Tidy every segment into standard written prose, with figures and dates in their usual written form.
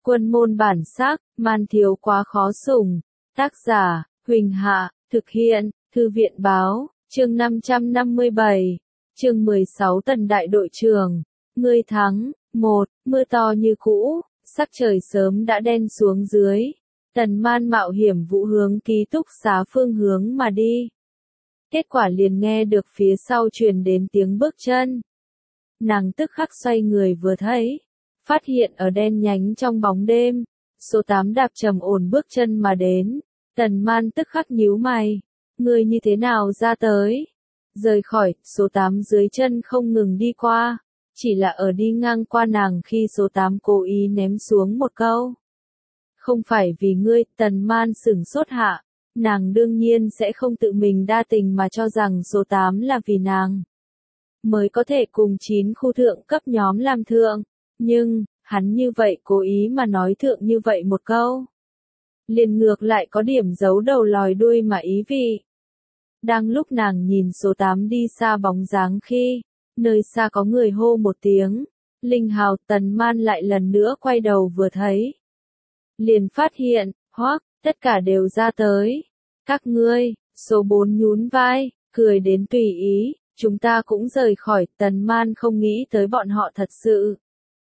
Quân môn bản sắc, man thiếu quá khó sủng. Tác giả, Huỳnh Hạ, thực hiện, Thư viện báo, chương 557, chương 16 Tần đại đội trưởng. Ngươi thắng. 1. Mưa to như cũ, sắc trời sớm đã đen xuống dưới. Tần Man mạo hiểm vũ hướng ký túc xá phương hướng mà đi. Kết quả liền nghe được phía sau truyền đến tiếng bước chân. Nàng tức khắc xoay người vừa thấy, phát hiện ở đen nhánh trong bóng đêm, số 8 đạp trầm ổn bước chân mà đến. Tần Man tức khắc nhíu mày, người như thế nào ra tới? Rời khỏi, số 8 dưới chân không ngừng đi qua, chỉ là ở đi ngang qua nàng khi số 8 cố ý ném xuống một câu. Không phải vì ngươi, Tần Man sửng sốt hạ, nàng đương nhiên sẽ không tự mình đa tình mà cho rằng số 8 là vì nàng mới có thể cùng 9 khu thượng cấp nhóm làm thượng, nhưng, hắn như vậy cố ý mà nói thượng như vậy một câu. Liền ngược lại có điểm giấu đầu lòi đuôi mà ý vị. Đang lúc nàng nhìn số 8 đi xa bóng dáng khi, nơi xa có người hô một tiếng, Linh Hào. Tần Man lại lần nữa quay đầu vừa thấy. Liền phát hiện, hoắc, tất cả đều ra tới. Các ngươi, số 4 nhún vai, cười đến tùy ý, chúng ta cũng rời khỏi. Tần Man không nghĩ tới bọn họ thật sự.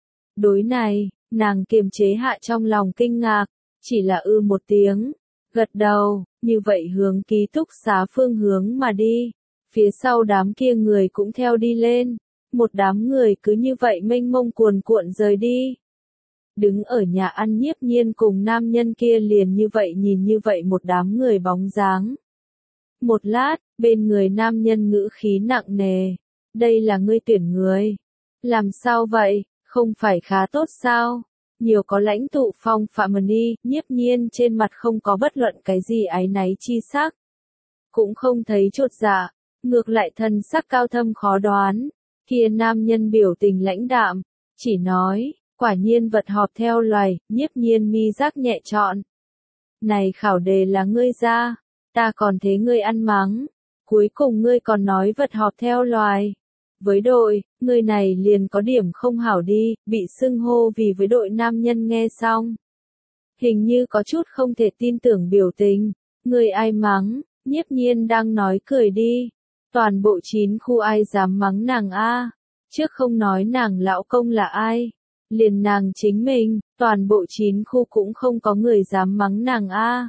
Đối này, nàng kiềm chế hạ trong lòng kinh ngạc, chỉ là một tiếng, gật đầu, như vậy hướng ký túc xá phương hướng mà đi. Phía sau đám kia người cũng theo đi lên, một đám người cứ như vậy mênh mông cuồn cuộn rời đi. Đứng ở nhà ăn Nhiếp Nhiên cùng nam nhân kia liền như vậy nhìn như vậy một đám người bóng dáng. Một lát, bên người nam nhân ngữ khí nặng nề, đây là ngươi tuyển người. Làm sao vậy, không phải khá tốt sao? Nhiều có lãnh tụ phong phạm đi. Nhiếp Nhiên trên mặt không có bất luận cái gì áy náy chi sắc. Cũng không thấy chột dạ, ngược lại thân sắc cao thâm khó đoán. Kia nam nhân biểu tình lãnh đạm, chỉ nói, quả nhiên vật họp theo loài. Nhiếp Nhiên mi giác nhẹ trọn. Này khảo đề là ngươi ra, ta còn thế ngươi ăn mắng, cuối cùng ngươi còn nói vật họp theo loài. Với đội, người này liền có điểm không hảo đi, bị xưng hô vì với đội nam nhân nghe xong. Hình như có chút không thể tin tưởng biểu tình, người ai mắng, Nhiếp Nhiên đang nói cười đi. Toàn bộ 9 khu ai dám mắng nàng a? Trước không nói nàng lão công là ai, liền nàng chính mình, toàn bộ 9 khu cũng không có người dám mắng nàng a.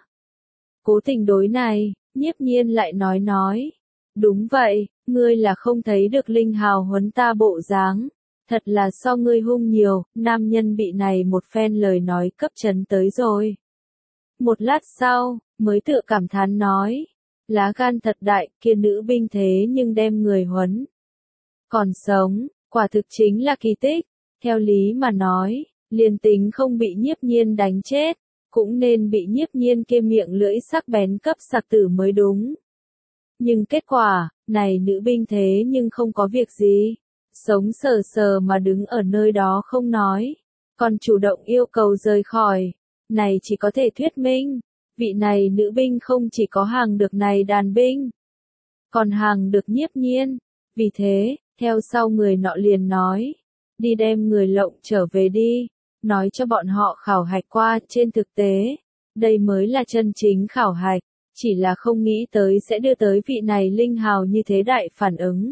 Cố tình đối này, Nhiếp Nhiên lại nói. Đúng vậy, ngươi là không thấy được Linh Hào huấn ta bộ dáng, thật là so ngươi hung nhiều. Nam nhân bị này một phen lời nói cấp chấn tới rồi. Một lát sau, mới tự cảm thán nói, lá gan thật đại, kia nữ binh thế nhưng đem người huấn còn sống, quả thực chính là kỳ tích. Theo lý mà nói, liền tính không bị Nhiếp Nhiên đánh chết, cũng nên bị Nhiếp Nhiên kia miệng lưỡi sắc bén cấp sặc tử mới đúng. Nhưng kết quả, này nữ binh thế nhưng không có việc gì, sống sờ sờ mà đứng ở nơi đó không nói, còn chủ động yêu cầu rời khỏi. Này chỉ có thể thuyết minh, vị này nữ binh không chỉ có hàng được này đàn binh, còn hàng được Nhiếp Nhiên. Vì thế, theo sau người nọ liền nói, đi đem người lộng trở về đi, nói cho bọn họ khảo hạch qua. Trên thực tế, đây mới là chân chính khảo hạch. Chỉ là không nghĩ tới sẽ đưa tới vị này Linh Hào như thế đại phản ứng.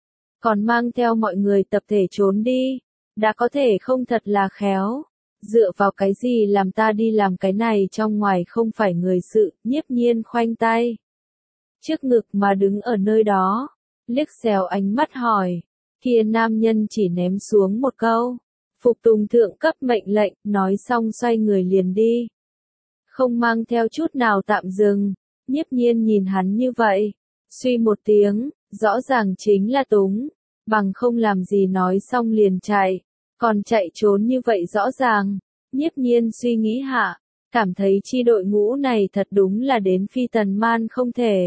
Còn mang theo mọi người tập thể trốn đi. Đã có thể không thật là khéo. Dựa vào cái gì làm ta đi làm cái này trong ngoài không phải người sự. Nhiếp Nhiên khoanh tay trước ngực mà đứng ở nơi đó. Liếc xéo ánh mắt hỏi. Kia nam nhân chỉ ném xuống một câu. Phục tùng thượng cấp mệnh lệnh. Nói xong xoay người liền đi. Không mang theo chút nào tạm dừng. Nhiếp Nhiên nhìn hắn như vậy, suy một tiếng, rõ ràng chính là túng, bằng không làm gì nói xong liền chạy, còn chạy trốn như vậy rõ ràng. Nhiếp Nhiên suy nghĩ hạ, cảm thấy chi đội ngũ này thật đúng là đến phi Tần Man không thể.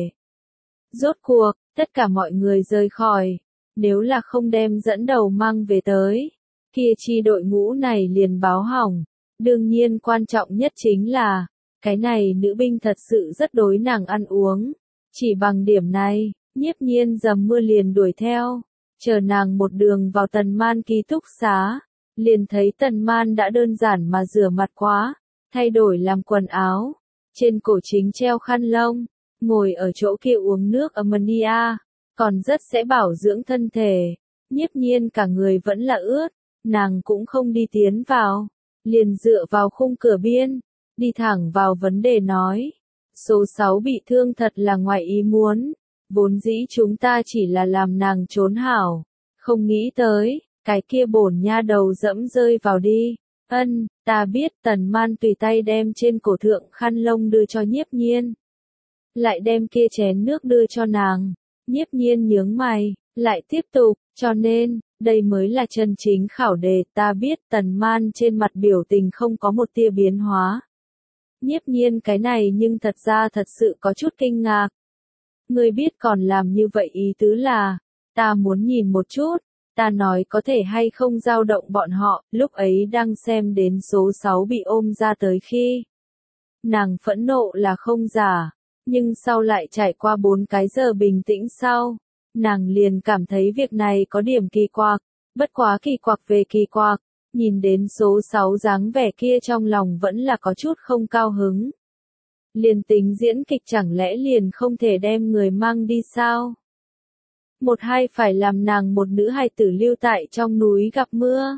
Rốt cuộc, tất cả mọi người rời khỏi, nếu là không đem dẫn đầu mang về tới, kia chi đội ngũ này liền báo hỏng. Đương nhiên quan trọng nhất chính là, cái này nữ binh thật sự rất đối nàng ăn uống. Chỉ bằng điểm này, Nhiếp Nhiên dầm mưa liền đuổi theo, chờ nàng một đường vào Tần Man ký túc xá. liền thấy Tần Man đã đơn giản mà rửa mặt quá, thay đổi làm quần áo, trên cổ chính treo khăn lông, ngồi ở chỗ kia uống nước ammonia, còn rất sẽ bảo dưỡng thân thể. Nhiếp Nhiên cả người vẫn là ướt, nàng cũng không đi tiến vào, liền dựa vào khung cửa biên, đi thẳng vào vấn đề nói. Số 6 bị thương thật là ngoài ý muốn, vốn dĩ chúng ta chỉ là làm nàng trốn hảo, không nghĩ tới, cái kia bổn nha đầu dẫm rơi vào đi. Ân, ta biết. Tần Man tùy tay đem trên cổ thượng khăn lông đưa cho Nhiếp Nhiên, lại đem kia chén nước đưa cho nàng. Nhiếp Nhiên nhướng mày, lại tiếp tục, cho nên, đây mới là chân chính khảo đề. Ta biết. Tần Man trên mặt biểu tình không có một tia biến hóa. Nhiếp Nhiên cái này nhưng thật ra thật sự có chút kinh ngạc. Ngươi biết còn làm như vậy ý tứ là, ta muốn nhìn một chút, ta nói có thể hay không dao động bọn họ. Lúc ấy đang xem đến số 6 bị ôm ra tới khi, nàng phẫn nộ là không giả, nhưng sau lại trải qua 4 cái giờ bình tĩnh sau, nàng liền cảm thấy việc này có điểm kỳ quặc. Bất quá kỳ quặc về kỳ quặc, nhìn đến số 6 dáng vẻ kia trong lòng vẫn là có chút không cao hứng. Liền tính diễn kịch chẳng lẽ liền không thể đem người mang đi sao? Một hai phải làm nàng một nữ hài tử lưu tại trong núi gặp mưa.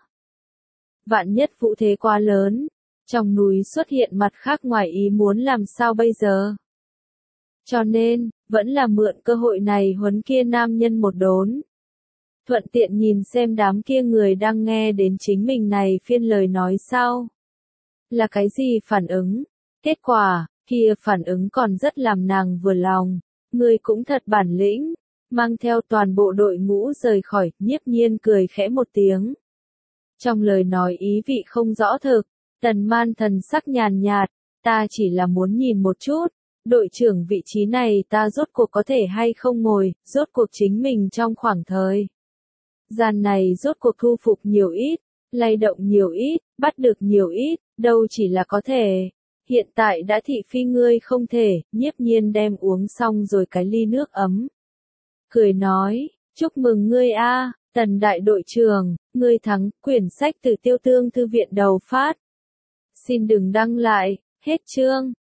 Vạn nhất vụ thế quá lớn, trong núi xuất hiện mặt khác ngoài ý muốn làm sao bây giờ? Cho nên, vẫn là mượn cơ hội này huấn kia nam nhân một đốn. Thuận tiện nhìn xem đám kia người đang nghe đến chính mình này phiên lời nói sau. Là cái gì phản ứng? Kết quả, kia phản ứng còn rất làm nàng vừa lòng. Người cũng thật bản lĩnh, mang theo toàn bộ đội ngũ rời khỏi. Nhiếp Nhiên cười khẽ một tiếng. Trong lời nói ý vị không rõ thực, Tần Man thần sắc nhàn nhạt, ta chỉ là muốn nhìn một chút, đội trưởng vị trí này ta rốt cuộc có thể hay không ngồi, rốt cuộc chính mình trong khoảng thời gian này rốt cuộc thu phục nhiều ít, lay động nhiều ít, bắt được nhiều ít, đâu chỉ là có thể. Hiện tại đã thị phi ngươi không thể. Nhiếp Nhiên đem uống xong rồi cái ly nước ấm, cười nói, chúc mừng ngươi a, Tần đại đội trưởng, ngươi thắng. Quyển sách từ Tiêu Tương thư viện đầu phát. Xin đừng đăng lại, hết chương.